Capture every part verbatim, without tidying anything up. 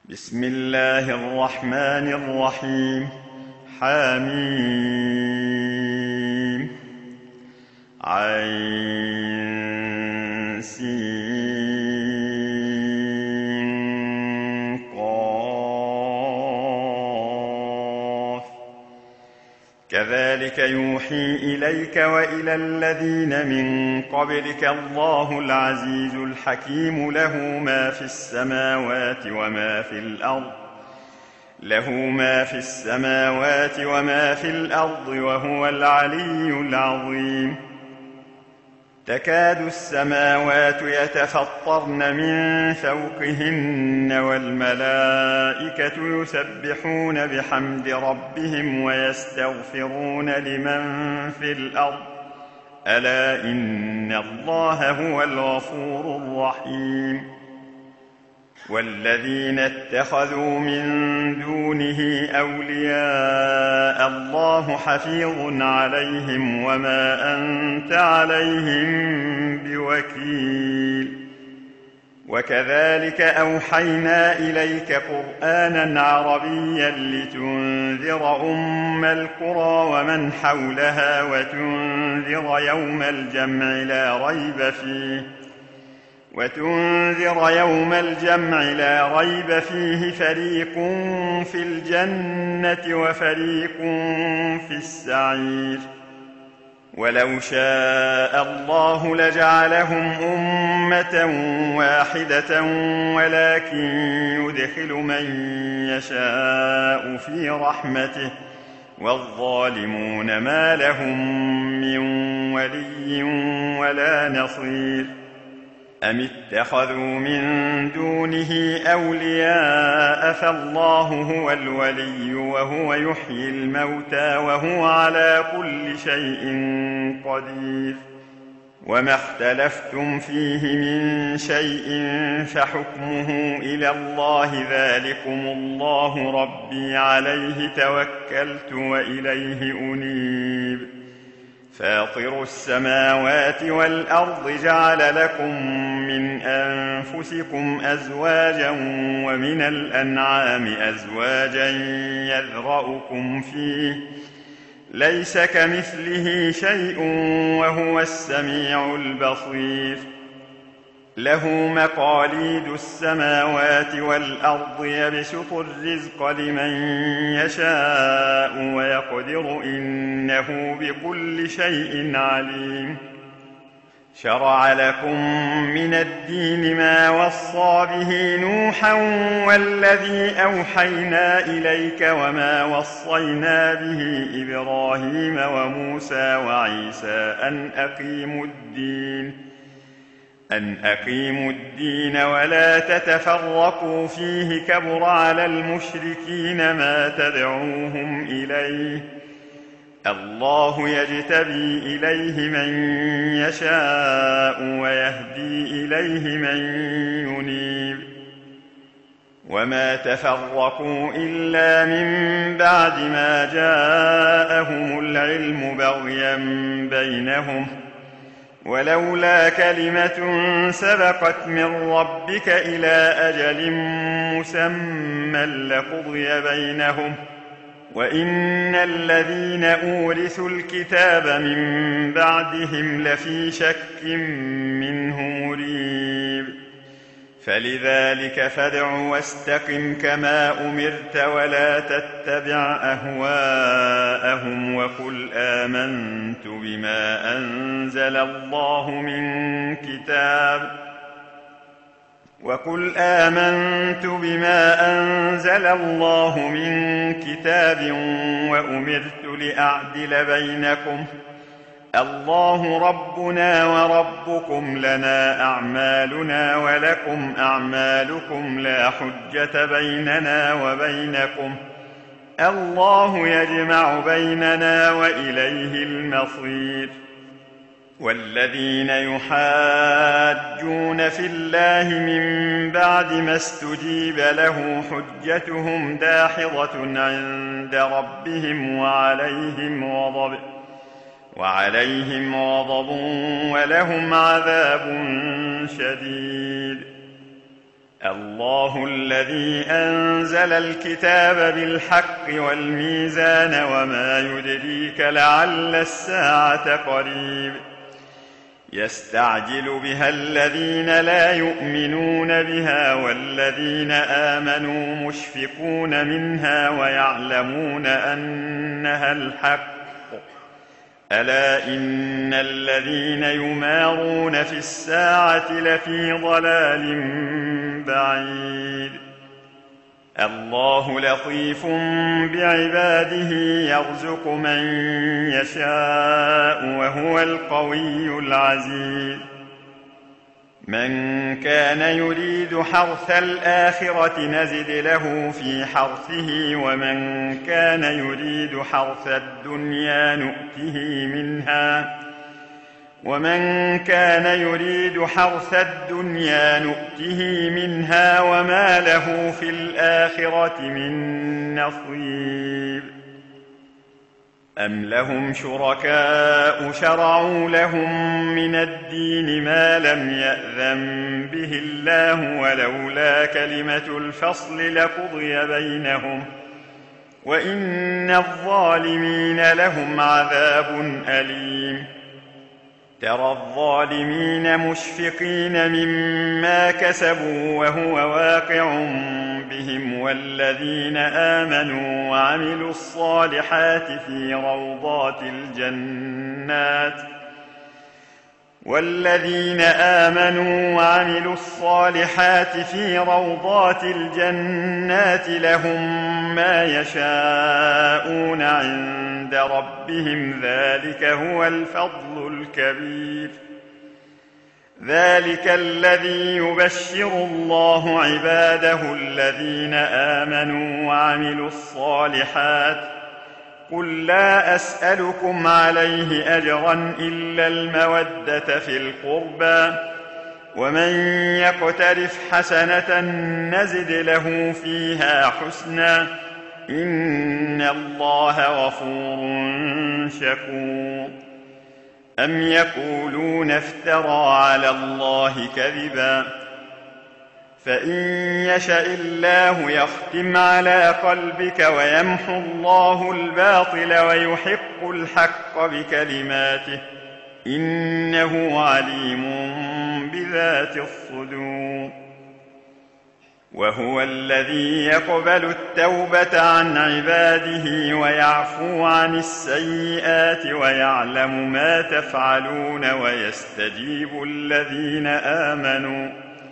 بسم الله الرحمن الرحيم. حميم عين سين قاف. كذلك يوحي إليك وإلى الذين من قبلك الله العزيز الحكيم، له ما في السماوات وما في الأرض له ما في السماوات وما في الأرض وهو العلي العظيم. تكاد السماوات يتفطرن من فوقهن والملائكة يسبحون بحمد ربهم ويستغفرون لمن في الأرض ألا إن الله هو الغفور الرحيم. والذين اتخذوا من دونه أولياء الله حفيظ عليهم وما أنت عليهم بوكيل. وكذلك أوحينا إليك قرآنا عربيا لتنذر أم القرى ومن حولها وتنذر يوم الجمع لا ريب فيه وتنذر يوم الجمع لا ريب فيه فريق في الجنة وفريق في السعير. ولو شاء الله لجعلهم أمة واحدة ولكن يدخل من يشاء في رحمته والظالمون ما لهم من ولي ولا نصير. أم اتخذوا من دونه أولياء فالله هو الولي وهو يحيي الموتى وهو على كل شيء قدير. وما اختلفتم فيه من شيء فحكمه إلى الله ذلكم الله ربي عليه توكلت وإليه أنيب. فاطر السماوات والأرض جعل لكم من أنفسكم أزواجا ومن الأنعام أزواجا يذرأكم فيه ليس كمثله شيء وهو السميع البصير. له مقاليد السماوات والأرض يبسط الرزق لمن يشاء ويقدر إنه بكل شيء عليم. شرع لكم من الدين ما وصى به نوحا والذي أوحينا إليك وما وصينا به إبراهيم وموسى وعيسى أن أقيموا الدين أن أقيموا الدين ولا تتفرقوا فيه كبر على المشركين ما تدعوهم إليه. الله يجتبي إليه من يشاء ويهدي إليه من ينيب. وما تفرقوا إلا من بعد ما جاءهم العلم بغيا بينهم ولولا كلمة سبقت من ربك إلى أجل مسمى لقضي بينهم وإن الذين أورثوا الكتاب من بعدهم لفي شك منه مريب. فلذلك فادع واستقم كما أمرت ولا تتبع أهواءهم وقل آمنت بما أنزل الله من كتاب وقل آمنت بما أنزل الله من كتاب وأمرت لأعدل بينكم الله ربنا وربكم لنا أعمالنا ولكم أعمالكم لا حجة بيننا وبينكم الله يجمع بيننا وإليه المصير. والذين يحاجون في الله من بعد ما استجيب له حجتهم داحضة عند ربهم وعليهم غضب وعليهم غضب ولهم عذاب شديد. الله الذي أنزل الكتاب بالحق والميزان وما يدريك لعل الساعة قريب يستعجل بها الذين لا يؤمنون بها والذين آمنوا مشفقون منها ويعلمون أنها الحق ألا إن الذين يمارون في الساعة لفي ضلال بعيد الله لطيف بعباده يرزق من يشاء وهو القوي العزيز من كان يريد حرث الآخرة نزد له في حرثه ومن كان يريد حرث الدنيا نؤته منها ومن كان يريد حرث الدنيا نؤته منها وما له في الآخرة من نصيب أم لهم شركاء شرعوا لهم من الدين ما لم يأذن به الله ولولا كلمة الفصل لقضي بينهم وإن الظالمين لهم عذاب أليم ترى الظالمين مشفقين مما كسبوا وهو واقع بهم والذين آمنوا وعملوا الصالحات في روضات الجنات والذين آمنوا وعملوا الصالحات في روضات الجنات لهم ما يشاءون عند ربهم ذلك هو الفضل الكبير ذلك الذي يبشر الله عباده الذين آمنوا وعملوا الصالحات قل لا أسألكم عليه أجرا إلا المودة في القربى ومن يقترف حسنة نزد له فيها حسنا إن الله غفور شكور أم يقولون افترى على الله كذبا فإن يشأ الله يختم على قلبك ويمحو الله الباطل ويحق الحق بكلماته إنه عليم بذات الصدور وهو الذي يقبل التوبة عن عباده ويعفو عن السيئات ويعلم ما تفعلون ويستجيب الذين آمنوا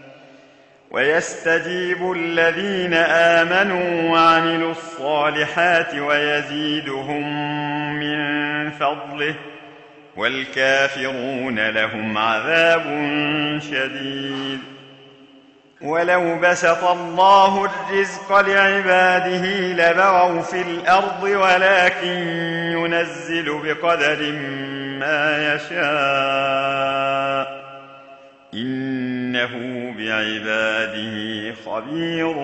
ويستجيب الذين آمنوا وعملوا الصالحات ويزيدهم من فضله والكافرون لهم عذاب شديد ولو بسط الله الرزق لعباده لبغوا في الأرض ولكن ينزل بقدر ما يشاء إنه بعباده خبير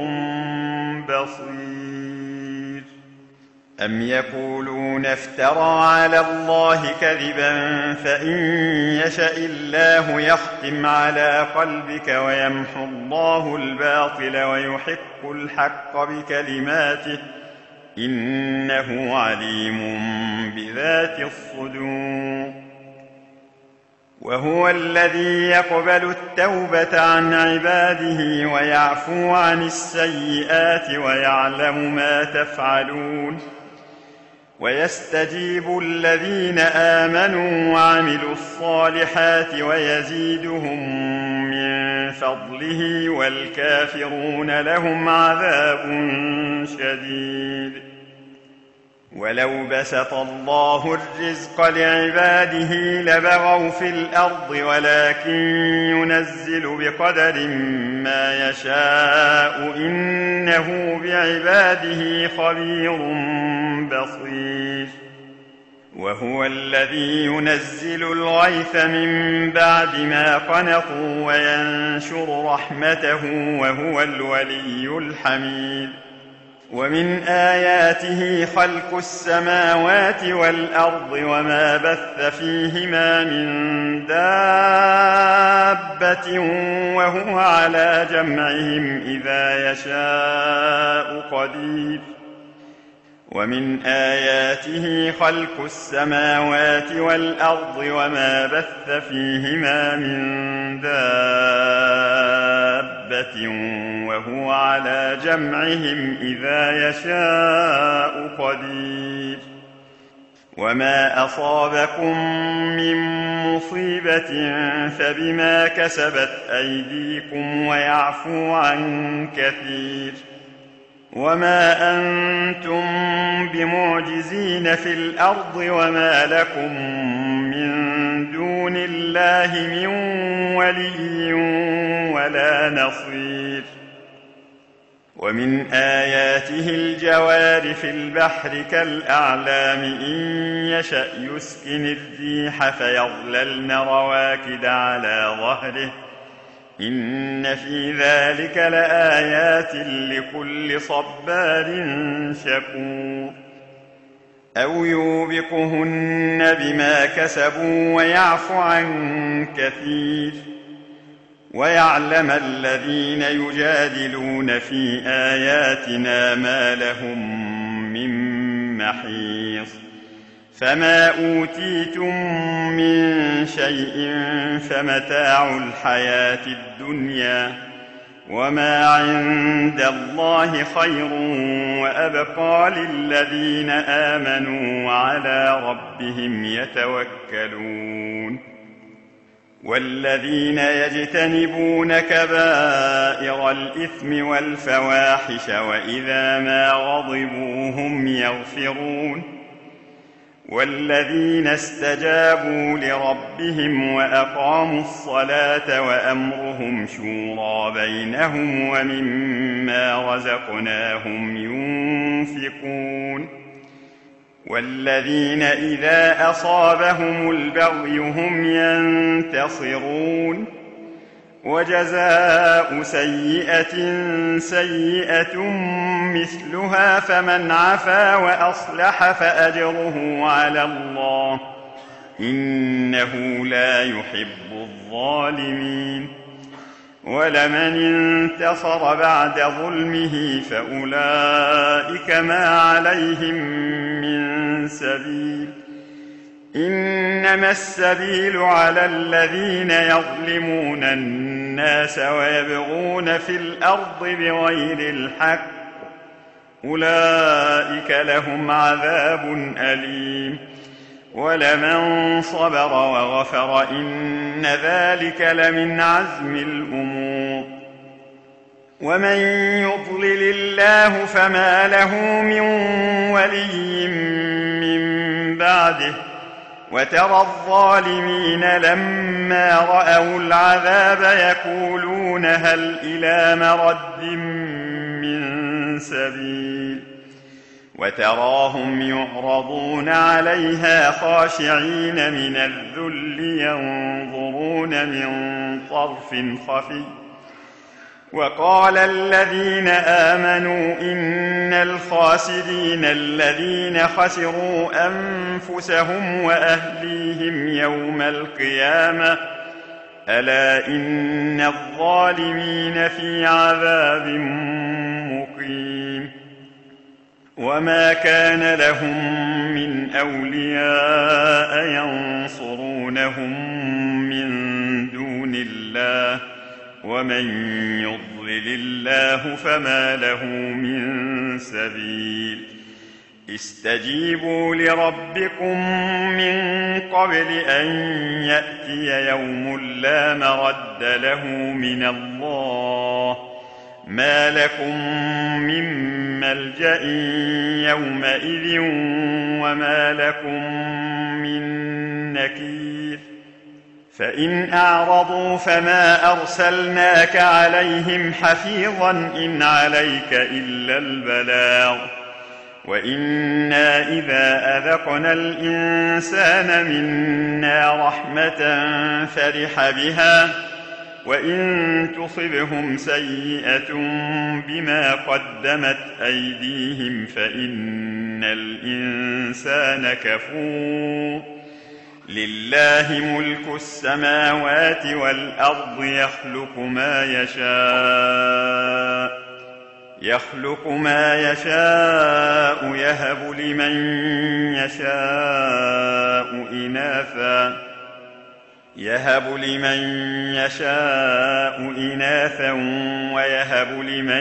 بصير أم يقولون افترى على الله كذبا فإن يشأ الله يختم على قلبك ويمحو الله الباطل ويحق الحق بكلماته إنه عليم بذات الصدور وهو الذي يقبل التوبة عن عباده ويعفو عن السيئات ويعلم ما تفعلون ويستجيب الذين آمنوا وعملوا الصالحات ويزيدهم من فضله والكافرون لهم عذاب شديد ولو بسط الله الرزق لعباده لبغوا في الأرض ولكن ينزل بقدر ما يشاء إنه بعباده خبير بصير وهو الذي ينزل الغيث من بعد ما قنطوا وينشر رحمته وهو الولي الحميد ومن آياته خلق السماوات والأرض وما بث فيهما من دابة وهو على جمعهم إذا يشاء قدير ومن آياته خلق السماوات والأرض وما بث فيهما من دابة وهو على جمعهم إذا يشاء قدير وما أصابكم من مصيبة فبما كسبت أيديكم ويعفو عن كثير وما أنتم بمعجزين في الأرض وما لكم من دون الله من ولي ولا نصير ومن آياته الجوار في البحر كالأعلام إن يشأ يسكن الريح فيظللن رواكد على ظهره إن في ذلك لآيات لكل صبار شكور أو يوبقهن بما كسبوا ويعفو عن كثير ويعلم الذين يجادلون في آياتنا ما لهم من محيص فما أوتيتم من شيء فمتاع الحياة الدنيا وما عند الله خير وأبقى للذين آمنوا وعلى ربهم يتوكلون والذين يجتنبون كبائر الإثم والفواحش وإذا ما غضبوا هم يغفرون والذين استجابوا لربهم وأقاموا الصلاة وأمرهم شورى بينهم ومما رزقناهم ينفقون والذين إذا أصابهم البغي هم ينتصرون وجزاء سيئة سيئة مثلها فمن عفا وأصلح فأجره على الله إنه لا يحب الظالمين ولمن انتصر بعد ظلمه فأولئك ما عليهم من سبيل إنما السبيل على الذين يظلمون الناس ويبغون في الأرض بغير الحق أولئك لهم عذاب أليم ولمن صبر وغفر إن ذلك لمن عزم الأمور ومن يضلل الله فما له من ولي من بعده وترى الظالمين لما رأوا العذاب يقولون هل إلى مرد من سبيل وتراهم يعرضون عليها خاشعين من الذل ينظرون من طرف خفي وقال الذين آمنوا إن الخاسرين الذين خسروا أنفسهم وأهليهم يوم القيامة ألا إن الظالمين في عذاب مقيم وما كان لهم من أولياء ينصرونهم من دون الله ومن يضلل الله فما له من سبيل استجيبوا لربكم من قبل أن يأتي يوم لا مرد له من الله ما لكم من ملجأ يومئذ وما لكم من نكير فإن أعرضوا فما أرسلناك عليهم حفيظا إن عليك إلا البلاغ وإنا إذا أذقنا الإنسان منا رحمة فرح بها وإن تصبهم سيئة بما قدمت أيديهم فإن الإنسان كفور. لله ملك السماوات والأرض يخلق ما يشاء يخلق ما يشاء يهب لمن يشاء إناثا يهب لمن يشاء إناثا ويهب لمن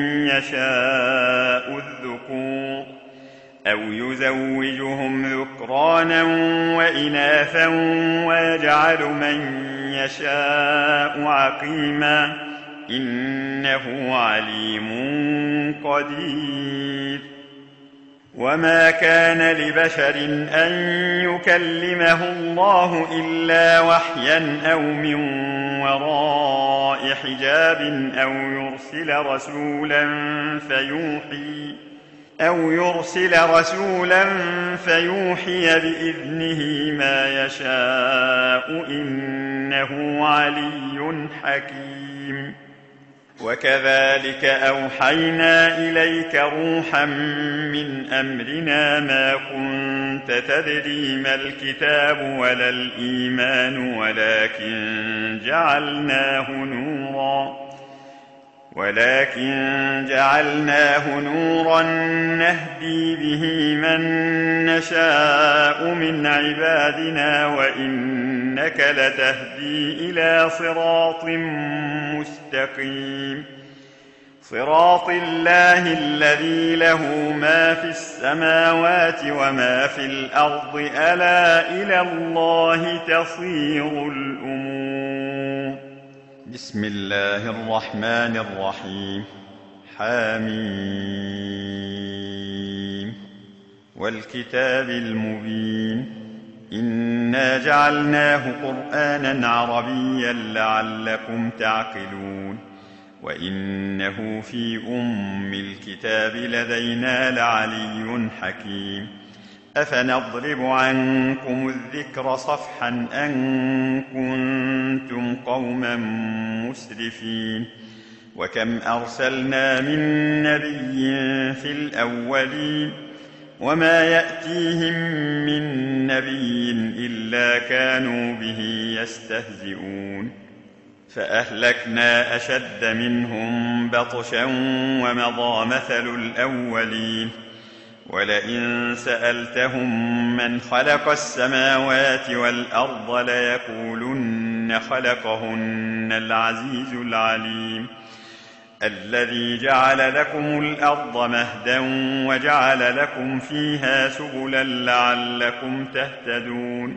يشاء الذكور أو يزوجهم ذكرانا وإناثا ويجعل من يشاء عقيما إنه عليم قدير. وما كان لبشر أن يكلمه الله إلا وحيا أو من وراء حجاب أو يرسل رسولا فيوحي أو يرسل رسولا فيوحي بإذنه ما يشاء إنه علي حكيم. وكذلك أوحينا إليك روحا من أمرنا ما كنت تدري ما الكتاب ولا الإيمان ولكن جعلناه نورا ولكن جعلناه نورا نهدي به من نشاء من عبادنا وإنك لتهدي إلى صراط مستقيم. صراط الله الذي له ما في السماوات وما في الأرض ألا إلى الله تصير الأمور. بسم الله الرحمن الرحيم. حميم والكتاب المبين إنا جعلناه قرآنا عربيا لعلكم تعقلون وإنه في أم الكتاب لدينا لعلي حكيم. أفنضرب عنكم الذكر صفحا أن كنتم قوما مسرفين وكم أرسلنا من نبي في الأولين وما يأتيهم من نبي إلا كانوا به يستهزئون فأهلكنا أشد منهم بطشا ومضى مثل الأولين ولئن سألتهم من خلق السماوات والأرض ليقولن خلقهن العزيز العليم الذي جعل لكم الأرض مهدا وجعل لكم فيها سبلا لعلكم تهتدون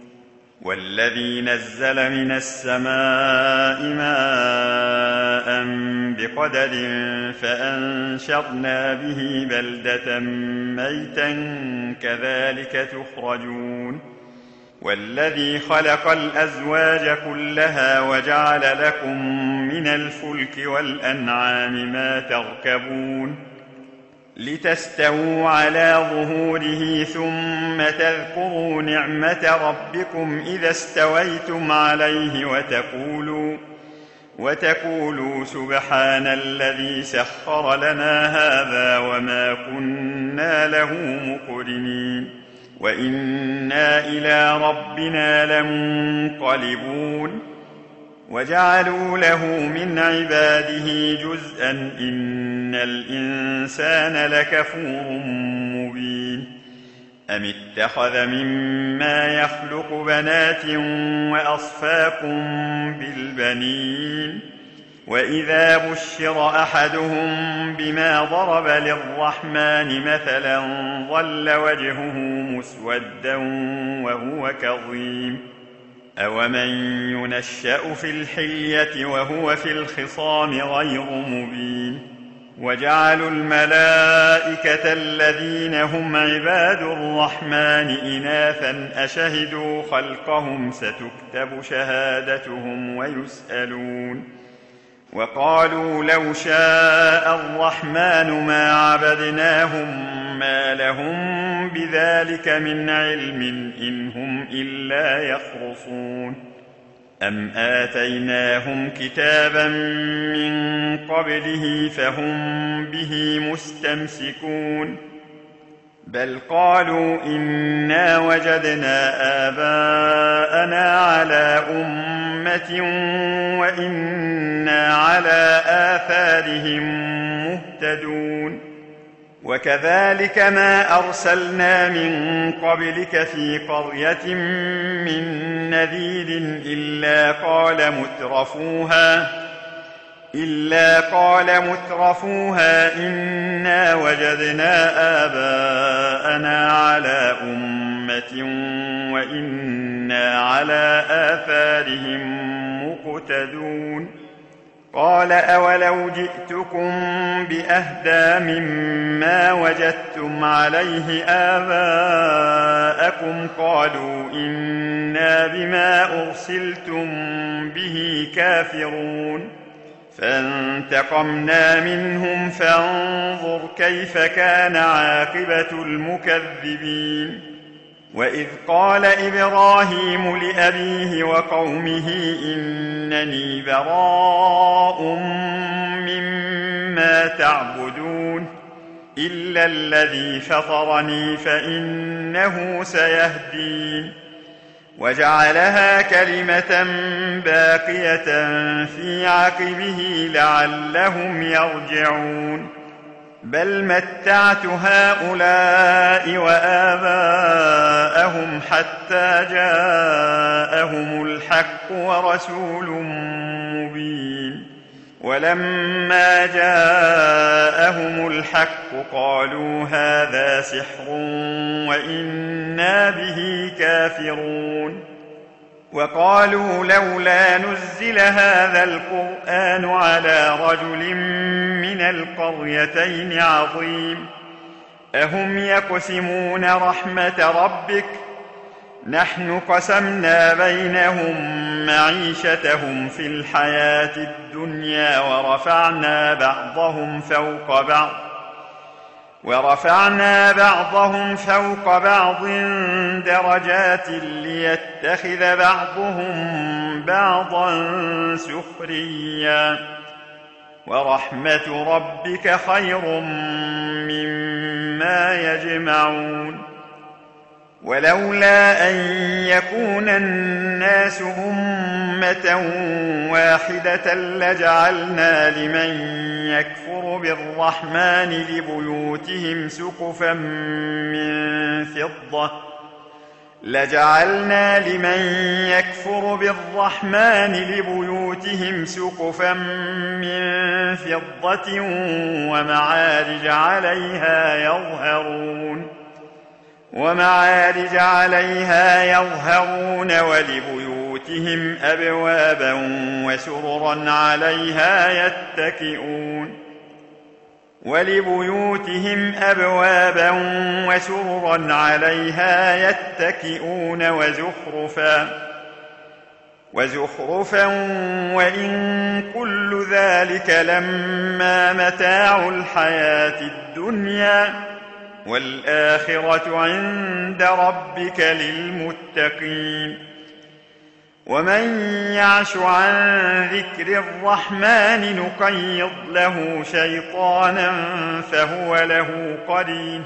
والذي نزل من السماء ماء بقدر فأنشرنا به بلدة ميتا كذلك تخرجون والذي خلق الأزواج كلها وجعل لكم من الفلك والأنعام ما تركبون لتستووا على ظهوره ثم تذكروا نعمة ربكم إذا استويتم عليه وتقولوا وتقولوا سبحان الذي سخر لنا هذا وما كنا له مقرنين وإنا إلى ربنا لمنقلبون وجعلوا له من عباده جزءا إن الإنسان لكفور مبين أم اتخذ مما يخلق بنات وأصفاكم بالبنين وإذا بشر أحدهم بما ضرب للرحمن مثلا ظل وجهه مسودا وهو كظيم أومن ينشأ في الحلية وهو في الخصام غير مبين وجعلوا الملائكة الذين هم عباد الرحمن إناثا أشهدوا خلقهم ستكتب شهادتهم ويسألون وقالوا لو شاء الرحمن ما عبدناهم ما لهم بذلك من علم إن هم إلا يخرصون أم آتيناهم كتابا من قبله فهم به مستمسكون بل قالوا إنا وجدنا آباءنا على أمة وإنا على آثارهم مهتدون وكذلك ما أرسلنا من قبلك في قرية من نذير إلا قال مترفوها إلا قال مترفوها إنا وجدنا آباءنا على أمة وإنا على آثارهم مقتدون قال أولو جئتكم بأهدى مما وجدتم عليه آباءكم قالوا إنا بما أرسلتم به كافرون فانتقمنا منهم فانظر كيف كان عاقبة المكذبين وإذ قال إبراهيم لأبيه وقومه إنني براء مما تعبدون إلا الذي فطرني فإنه سيهدين وجعلها كلمة باقية في عقبه لعلهم يرجعون بل متعت هؤلاء وآباءهم حتى جاءهم الحق ورسول مبين ولما جاءهم الحق قالوا هذا سحر وإنا به كافرون وقالوا لولا نزل هذا القرآن على رجل من القريتين عظيم أهم يقسمون رحمة ربك نحن قسمنا بينهم معيشتهم في الحياة الدنيا ورفعنا بعضهم فوق بعض ورفعنا بعضهم فوق بعض درجات ليتخذ بعضهم بعضا سخريا ورحمة ربك خير مما يجمعون ولولا أن يكون الناس أمة واحدة لجعلنا لمن يكفر بالرحمن لبيوتهم سقفا من فضة لجعلنا لمن يكفر بالرحمن لبيوتهم سقفا من فضة ومعارج عليها يظهرون ومعارج عليها يظهرون ولبيوتهم أبوابا وسررا عليها يتكئون ولبيوتهم أبوابا وسررا عليها يتكئون وزخرفا وزخرفا وإن كل ذلك لما متاع الحياة الدنيا والآخرة عند ربك للمتقين ومن يعش عن ذكر الرحمن نقيض له شيطانا فهو له قرين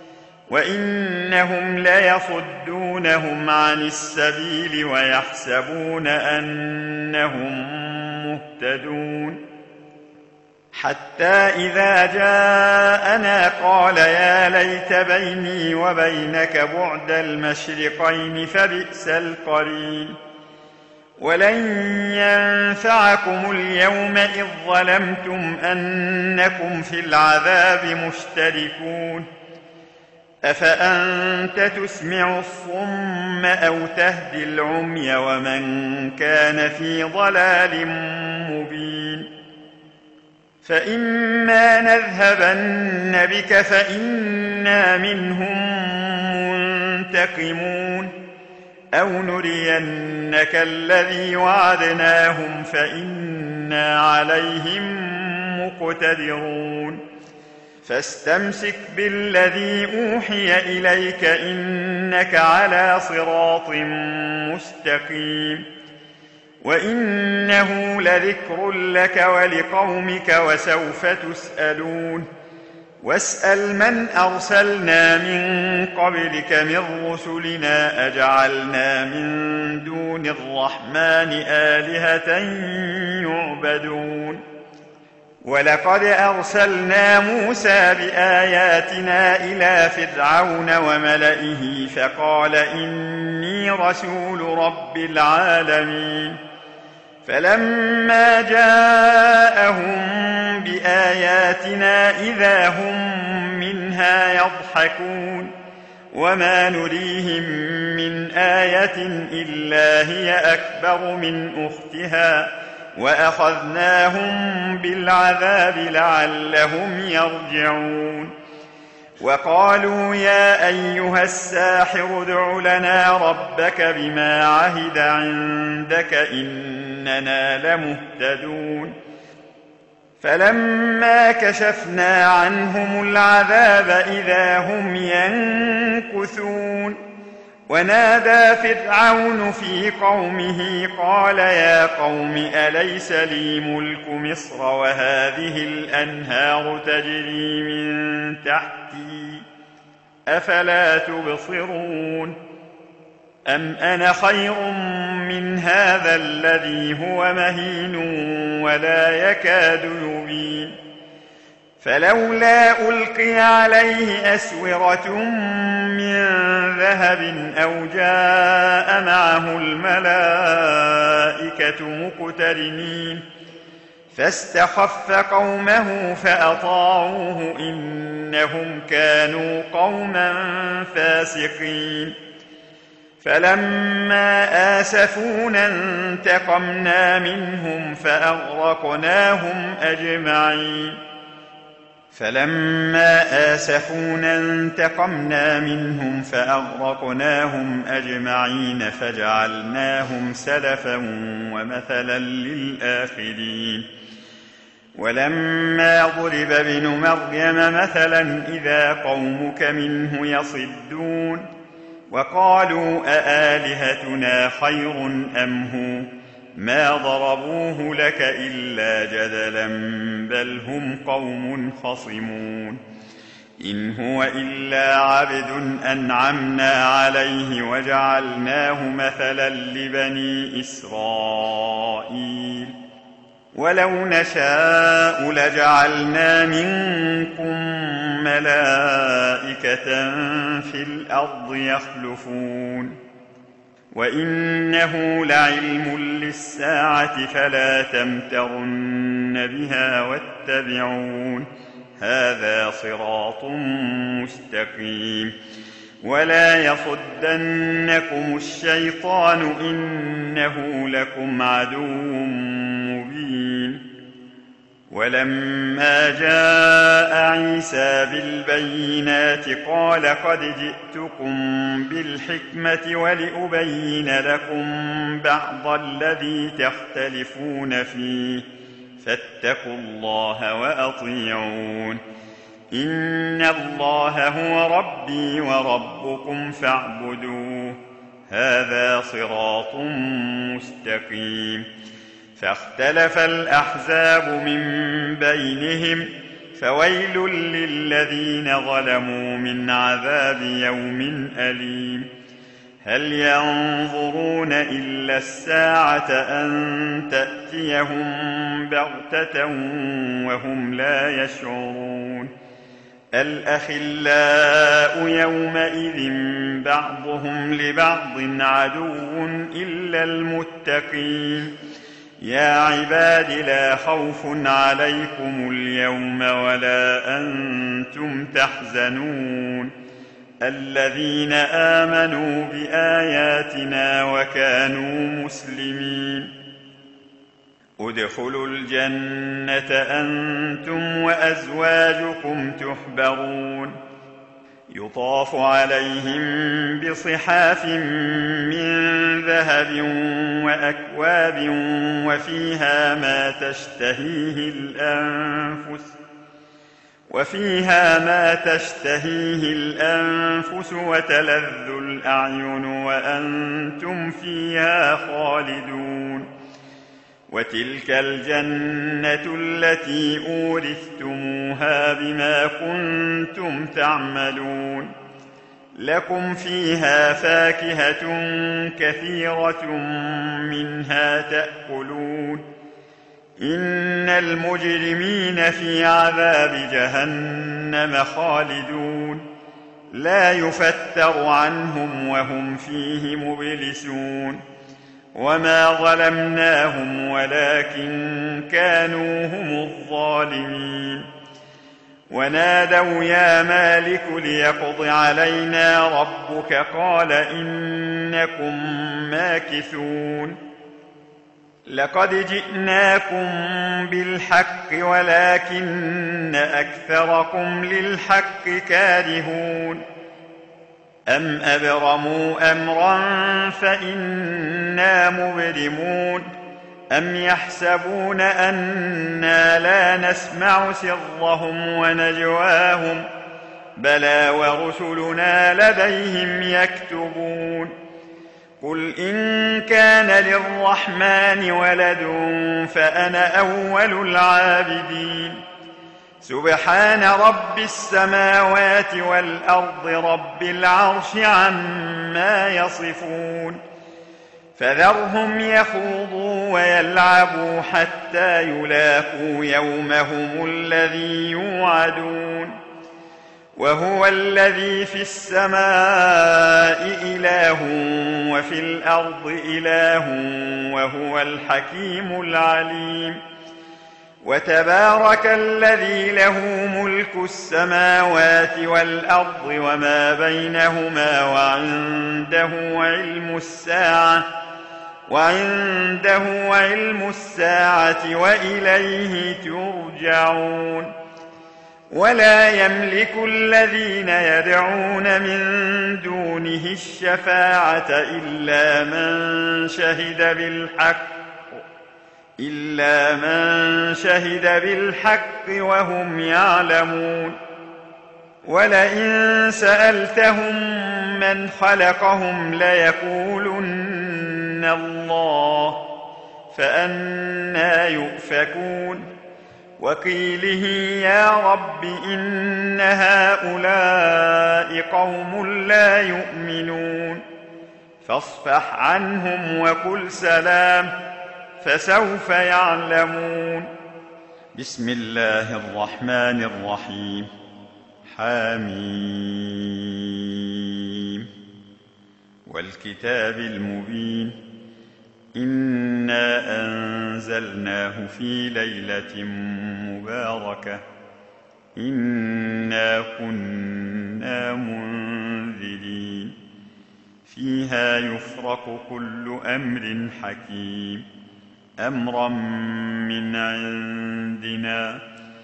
وإنهم ليصدونهم عن السبيل ويحسبون أنهم مهتدون حتى إذا جاءنا قال يا ليت بيني وبينك بعد المشرقين فبئس القرين ولن ينفعكم اليوم إذ ظلمتم أنكم في العذاب مشتركون أفأنت تسمع الصم أو تهدي العمي ومن كان في ضلال مبين فإما نذهبن بك فإنا منهم منتقمون أو نرينك الذي وعدناهم فإنا عليهم مقتدرون فاستمسك بالذي أوحي إليك إنك على صراط مستقيم وإنه لذكر لك ولقومك وسوف تسألون واسأل من أرسلنا من قبلك من رسلنا أجعلنا من دون الرحمن آلهة يعبدون ولقد أرسلنا موسى بآياتنا إلى فرعون وملئه فقال إني رسول رب العالمين فلما جاءهم بآياتنا إذا هم منها يضحكون وما نريهم من آية إلا هي أكبر من أختها وأخذناهم بالعذاب لعلهم يرجعون وقالوا يا أيها الساحر ادع لنا ربك بما عهد عندك إننا لمهتدون فلما كشفنا عنهم العذاب إذا هم ينكثون ونادى فرعون في قومه قال يا قوم أليس لي ملك مصر وهذه الأنهار تجري من تحتي أفلا تبصرون أم أنا خير من هذا الذي هو مهين ولا يكاد يبين فلولا ألقي عليه أسورة من ذهب أو جاء معه الملائكة مقترنين فاستخف قومه فأطاعوه إنهم كانوا قوما فاسقين فلما آسفونا انتقمنا منهم فأغرقناهم أجمعين فلما آسفونا انتقمنا منهم فأغرقناهم أجمعين فجعلناهم سلفا ومثلا للآخرين ولما ضرب ابن مريم مثلا إذا قومك منه يصدون وقالوا أآلهتنا خير أم هو ما ضربوه لك إلا جدلا بل هم قوم خصمون إن هو إلا عبد أنعمنا عليه وجعلناه مثلا لبني إسرائيل ولو نشاء لجعلنا منكم ملائكة في الأرض يخلفون وإنه لعلم للساعة فلا تمترن بها واتبعون هذا صراط مستقيم ولا يصدنكم الشيطان إنه لكم عدو مبين ولما جاء عيسى بالبينات قال قد جئتكم بالحكمة ولأبين لكم بعض الذي تختلفون فيه فاتقوا الله وأطيعون إن الله هو ربي وربكم فاعبدوه هذا صراط مستقيم فاختلف الأحزاب من بينهم فويل للذين ظلموا من عذاب يوم أليم هل ينظرون إلا الساعة أن تأتيهم بغتة وهم لا يشعرون الأخلاء يومئذ بعضهم لبعض عدو إلا المتقين يا عباد لا خوف عليكم اليوم ولا أنتم تحزنون الذين آمنوا بآياتنا وكانوا مسلمين ادخلوا الجنة أنتم وأزواجكم تحبرون يطاف عليهم بصحاف من ذهب وأكواب وفيها ما تشتهيه الأنفس وفيها ما تشتهيه الأنفس وتلذ الأعين وأنتم فيها خالدون وتلك الجنة التي أورثتموها بما كنتم تعملون لكم فيها فاكهة كثيرة منها تأكلون إن المجرمين في عذاب جهنم خالدون لا يفتر عنهم وهم فيه مبلسون وما ظلمناهم ولكن كانوا هم الظالمين ونادوا يا مالك ليقض علينا ربك قال إنكم ماكثون لقد جئناكم بالحق ولكن أكثركم للحق كارهون أم أبرموا أمرا فإنا مبرمون أم يحسبون أنا لا نسمع سرهم ونجواهم بلى ورسلنا لديهم يكتبون قل إن كان للرحمن ولد فأنا أول العابدين سبحان رب السماوات والأرض رب العرش عما يصفون فذرهم يخوضوا ويلعبوا حتى يلاقوا يومهم الذي يوعدون وهو الذي في السماء إله وفي الأرض إله وهو الحكيم العليم وتبارك الذي له ملك السماوات والأرض وما بينهما وعنده علم الساعة وعنده علم الساعة وإليه ترجعون ولا يملك الذين يدعون من دونه الشفاعة إلا من شهد بالحق إلا من شهد بالحق وهم يعلمون ولئن سألتهم من خلقهم ليقولن الله فأنى يؤفكون وقيله يا رب إن هؤلاء قوم لا يؤمنون فاصفح عنهم وقل سلام فسوف يعلمون بسم الله الرحمن الرحيم حميم والكتاب المبين إنا أنزلناه في ليلة مباركة إنا كنا منذرين فيها يفرق كل أمر حكيم أمرا من عندنا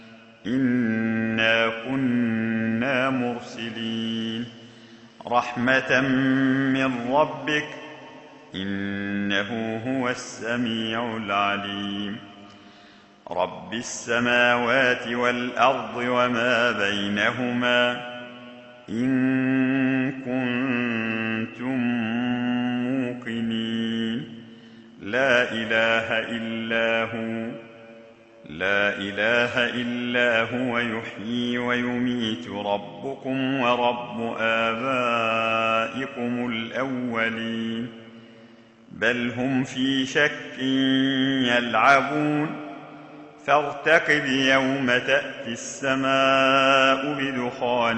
إنا كنا مرسلين رحمة من ربك إنه هو السميع العليم رب السماوات والأرض وما بينهما إن كنتم موقنين لا إله إلا هو لا إله إلا هو يحيي ويميت ربكم ورب آبائكم الأولين بل هم في شك يلعبون فارتقب يوم تأتي السماء بدخان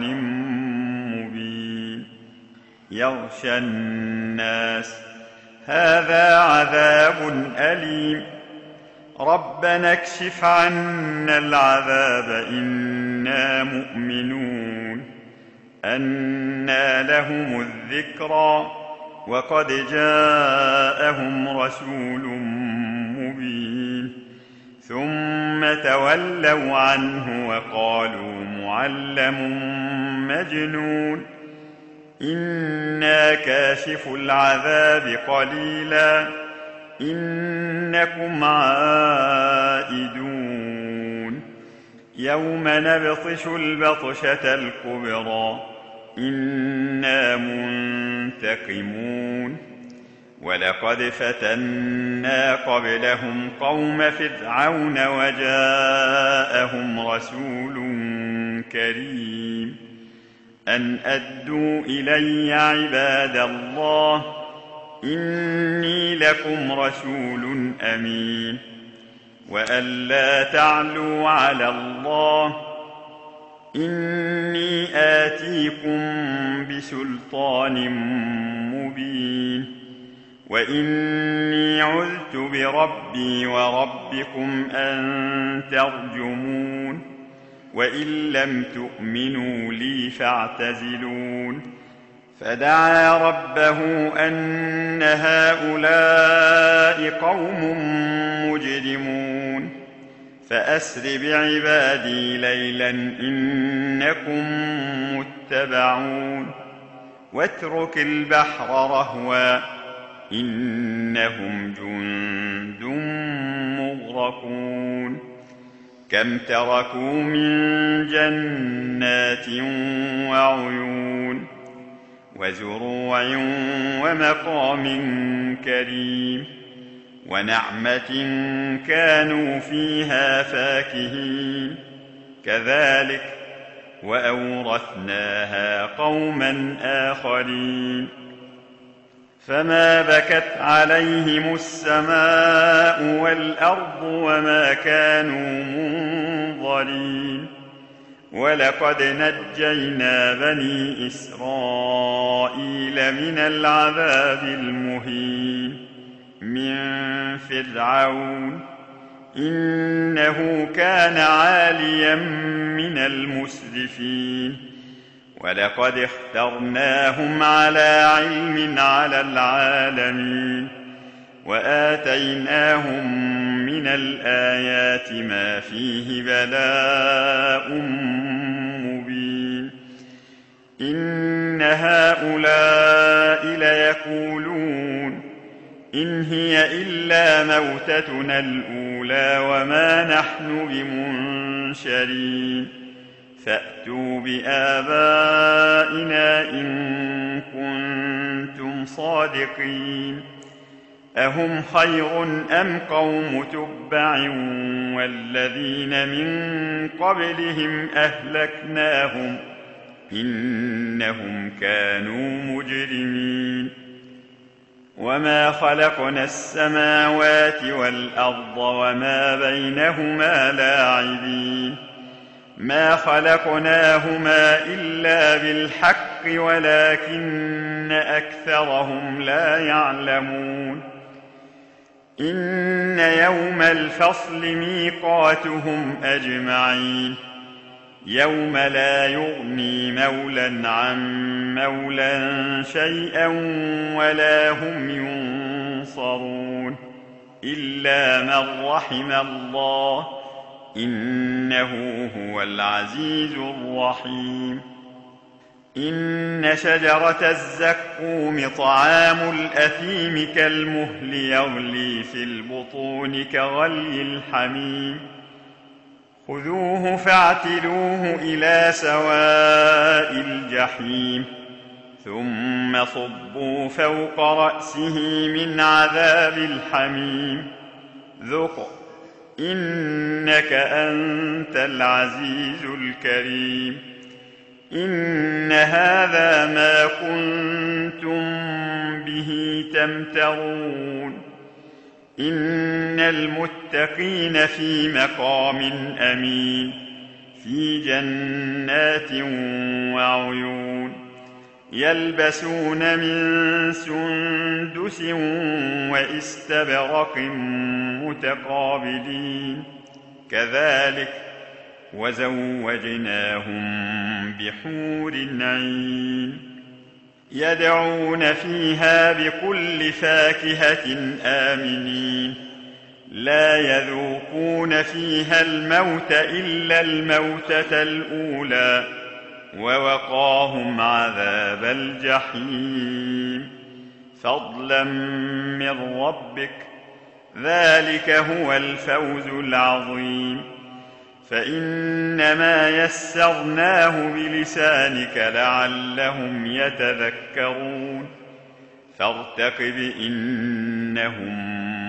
مبين يغشى الناس هذا عذاب أليم ربنا اكشف عنا العذاب إنا مؤمنون أنى لهم الذكرى وقد جاءهم رسول مبين ثم تولوا عنه وقالوا معلم مجنون إنا كاشف العذاب قليلا إنكم عائدون يوم نبطش البطشة الكبرى إنا منتقمون ولقد فتنا قبلهم قوم فرعون وجاءهم رسول كريم أن أدوا إلي عباد الله إني لكم رسول أمين وأن لا تعلوا على الله إني آتيكم بسلطان مبين وإني عذت بربي وربكم أن ترجمون وإن لم تؤمنوا لي فاعتزلون فدعا ربه أن هؤلاء قوم مجرمون فأسر بعبادي ليلا إنكم متبعون واترك البحر رهوا إنهم جند مغرقون كم تركوا من جنات وعيون وزروع ومقام كريم ونعمة كانوا فيها فاكهين كذلك وأورثناها قوما آخرين فما بكت عليهم السماء والأرض وما كانوا منظرين ولقد نجينا بني إسرائيل من العذاب المهين من فرعون إنه كان عاليا من المسرفين ولقد اخترناهم على علم على العالمين وآتيناهم من الآيات ما فيه بلاء مبين إن هؤلاء ليقولون إن هي إلا موتتنا الأولى وما نحن بمنشرين فأتوا بآبائنا إن كنتم صادقين أهم خير أم قوم تبع والذين من قبلهم أهلكناهم إنهم كانوا مجرمين وما خلقنا السماوات والأرض وما بينهما لاعبين ما خلقناهما إلا بالحق ولكن أكثرهم لا يعلمون إن يوم الفصل ميقاتهم أجمعين يوم لا يغني مولى عن مولى شيئا ولا هم ينصرون إلا من رحم الله إنه هو العزيز الرحيم إن شجرة الزقوم طعام الأثيم كالمهل يغلي في البطون كغلي الحميم خذوه فاعتلوه إلى سواء الجحيم ثم صبوا فوق رأسه من عذاب الحميم ذق إنك أنت العزيز الكريم إن هذا ما كنتم به تمترون إن المتقين في مقام أمين في جنات وعيون يلبسون من سندس واستبرق متقابلين كذلك وزوجناهم بحور عين يدعون فيها بكل فاكهة آمنين لا يذوقون فيها الموت إلا الموتة الأولى ووقاهم عذاب الجحيم فضلا من ربك ذلك هو الفوز العظيم فإنما يسرناه بلسانك لعلهم يتذكرون فارتقب إنهم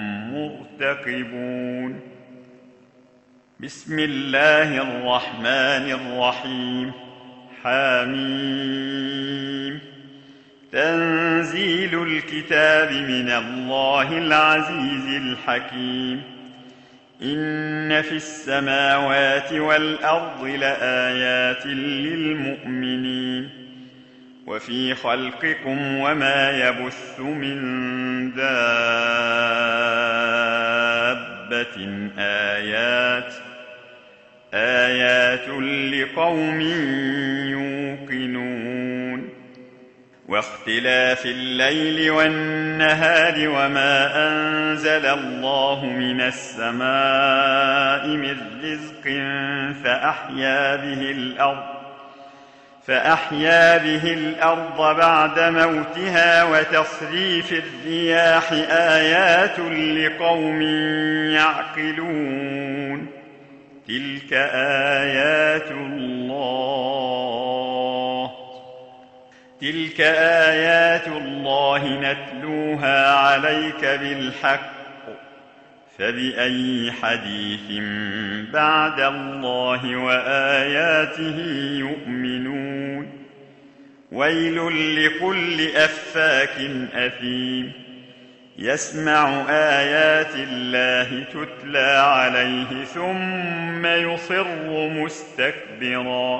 مرتقبون. بسم الله الرحمن الرحيم. حميم. تنزيل الكتاب من الله العزيز الحكيم. إن في السماوات والأرض لآيات للمؤمنين وفي خلقكم وما يبث من دابة آيات آيات لقوم يوقنون. واختلاف الليل والنهار وما أنزل الله من السماء من رزق فأحيا به الأرض فأحيا به الأرض بعد موتها وتصريف الرياح آيات لقوم يعقلون. تلك آيات الله تلك آيات الله نتلوها عليك بالحق فبأي حديث بعد الله وآياته يؤمنون. ويل لكل أفاك أثيم يسمع آيات الله تتلى عليه ثم يصر مستكبرا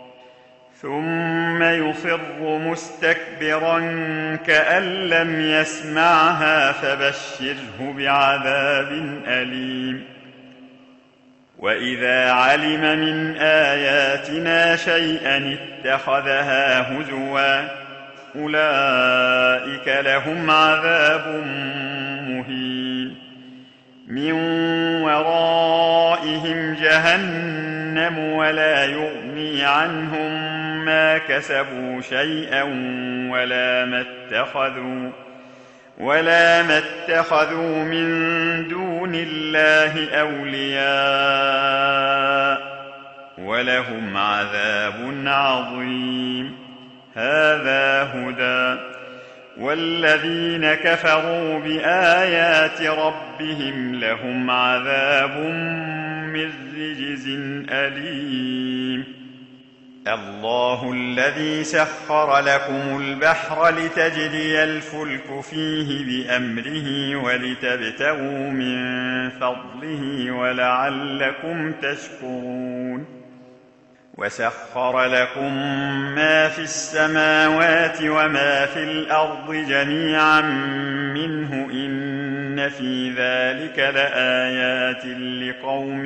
ثم يصر مستكبرا كأن لم يسمعها فبشره بعذاب أليم. وإذا علم من آياتنا شيئا اتخذها هزوا أولئك لهم عذاب مهين. من ورائهم جهنم ولا يغني عنهم ما كسبوا شيئا ولا ما اتخذوا ولا ما اتخذوا من دون الله أولياء ولهم عذاب عظيم. هذا هدى والذين كفروا بآيات ربهم لهم عذاب من رجز أليم. الله الذي سخر لكم البحر لتجري الفلك فيه بأمره ولتبتغوا من فضله ولعلكم تشكرون. وسخر لكم ما في السماوات وما في الأرض جميعا منه إن في ذلك لآيات لقوم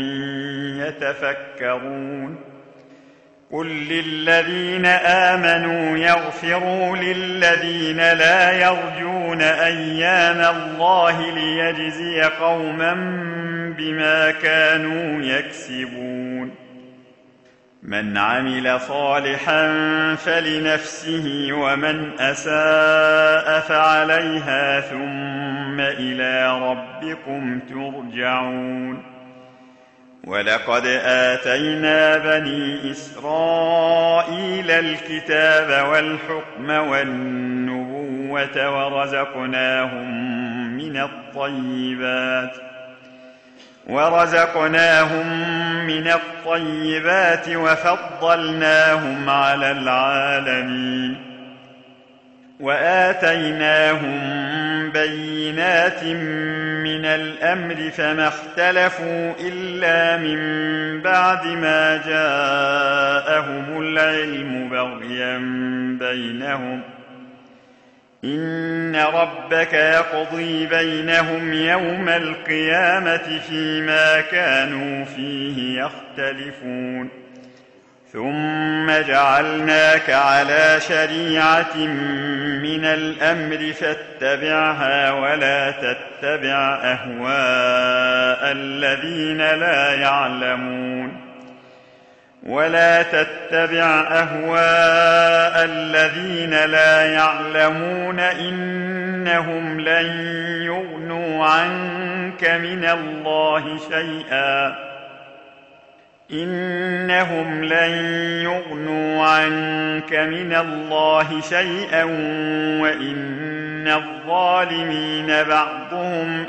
يتفكرون. قل للذين آمنوا يغفروا للذين لا يرجون أيام الله ليجزي قوما بما كانوا يكسبون. من عمل صالحا فلنفسه ومن أساء فعليها ثم إلى ربكم ترجعون. ولقد آتينا بني إسرائيل الكتاب والحكم والنبوة ورزقناهم من الطيبات ورزقناهم من الطيبات وفضلناهم على العالمين. وآتيناهم بينات من الأمر فما اختلفوا إلا من بعد ما جاءهم العلم بغيا بينهم. إن ربك يقضي بينهم يوم القيامة فيما كانوا فيه يختلفون. ثم جعلناك على شريعة من الأمر فاتبعها ولا تتبع أهواء الذين لا يعلمون ولا تتبع أهواء الذين لا يعلمون إنهم لن يغنوا عنك من الله شيئا إنهم لن يغنوا عنك من الله شيئا وإن إن الظالمين بعضهم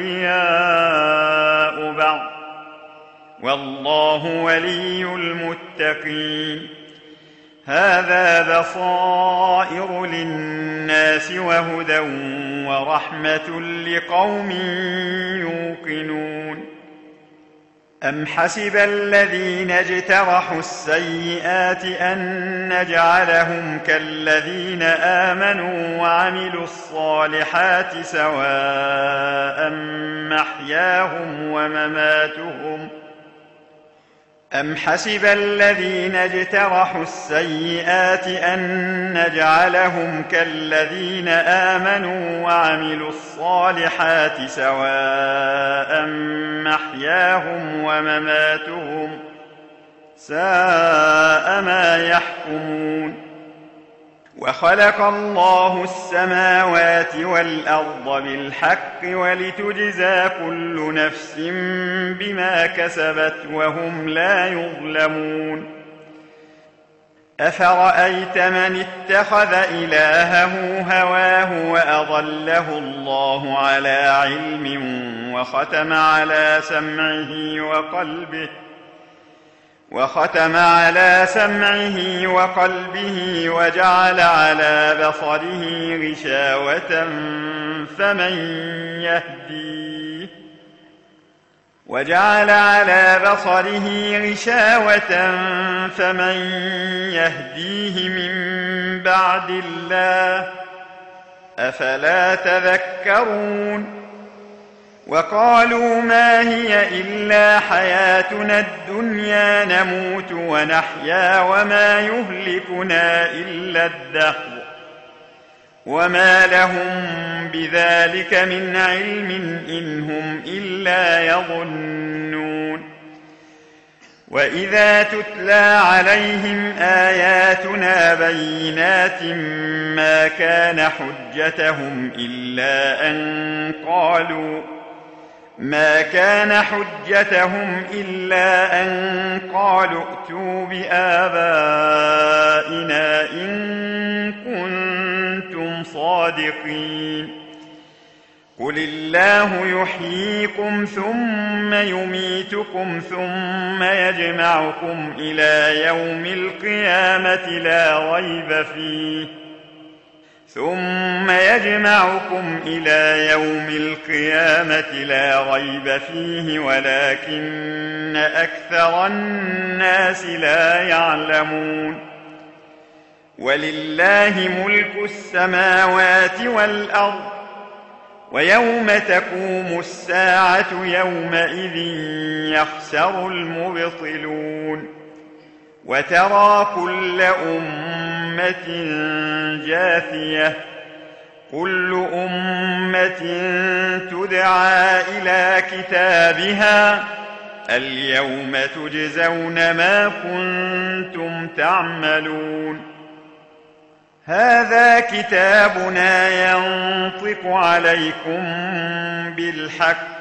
أولياء بعض والله ولي المتقين. هذا بصائر للناس وهدى ورحمة لقوم يوقنون. أم حسب الذين اجترحوا السيئات أن نجعلهم كالذين آمنوا وعملوا الصالحات سواء محياهم ومماتهم أم حسب الذين اجترحوا السيئات أن نجعلهم كالذين آمنوا وعملوا الصالحات سواء محياهم ومماتهم ساء ما يحكمون. وخلق الله السماوات والأرض بالحق ولتجزى كل نفس بما كسبت وهم لا يظلمون. أفرأيت من اتخذ إلهه هواه وأضله الله على علم وختم على سمعه وقلبه وختم على سمعه وقلبه وجعل على بصره غشاوة فمن يهديه وجعل على بصره غشاوة فمن يهديه من بعد الله أفلا تذكرون. وقالوا ما هي إلا حياتنا الدنيا نموت ونحيا وما يهلكنا إلا الدهر وما لهم بذلك من علم إن هم إلا يظنون. وإذا تتلى عليهم آياتنا بينات ما كان حجتهم إلا أن قالوا ما كان حجتهم إلا أن قالوا ائتوا بآبائنا إن كنتم صادقين. قل الله يحييكم ثم يميتكم ثم يجمعكم إلى يوم القيامة لا ريب فيه ثم يجمعكم إلى يوم القيامة لا ريب فيه ولكن أكثر الناس لا يعلمون. ولله ملك السماوات والأرض ويوم تقوم الساعة يومئذ يخسر المبطلون. وترى كل أمة جاثية كل أمة تدعى إلى كتابها اليوم تجزون ما كنتم تعملون. هذا كتابنا ينطق عليكم بالحق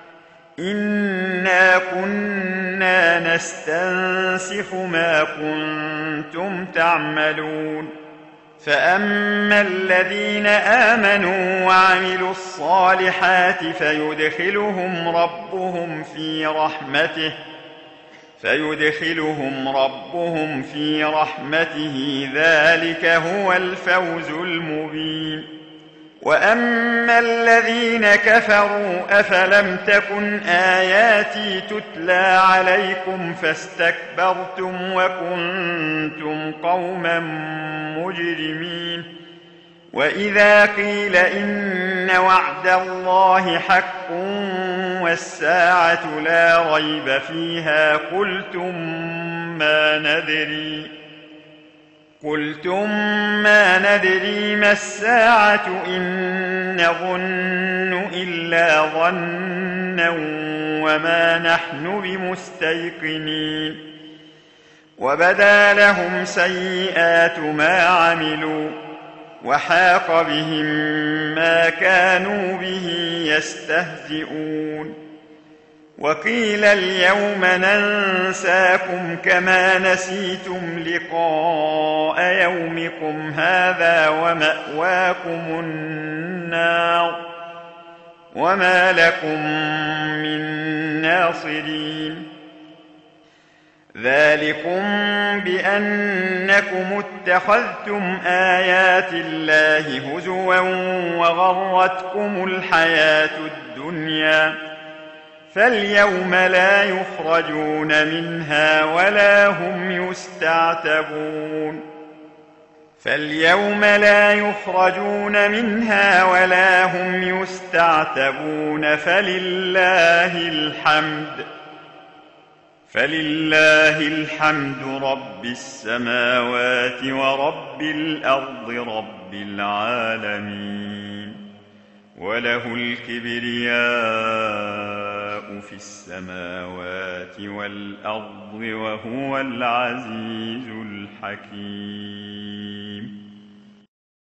إنا كنا نستنسخ ما كنتم تعملون. فأما الذين آمنوا وعملوا الصالحات فيدخلهم ربهم في رحمته فيدخلهم ربهم في رحمته ذلك هو الفوز المبين. وأما الذين كفروا أفلم تكن آياتي تتلى عليكم فاستكبرتم وكنتم قوما مجرمين. وإذا قيل إن وعد الله حق والساعة لا ريب فيها قلتم ما ندري قلتم ما ندري ما الساعة إن نظن إلا ظنا وما نحن بمستيقنين. وبدا لهم سيئات ما عملوا وحاق بهم ما كانوا به يستهزئون. وقيل اليوم ننساكم كما نسيتم لقاء لقاء يومكم هذا ومأواكم النار وما لكم من ناصرين. ذلكم بأنكم اتخذتم آيات الله هزوا وغرتكم الحياة الدنيا فاليوم لا يخرجون منها ولا هم يستعتبون فاليوم لا يخرجون منها ولا هم يستعتبون فلله الحمد فلله الحمد رب السماوات ورب الأرض رب العالمين وله الكبرياء في السماوات والأرض وهو العزيز الحكيم.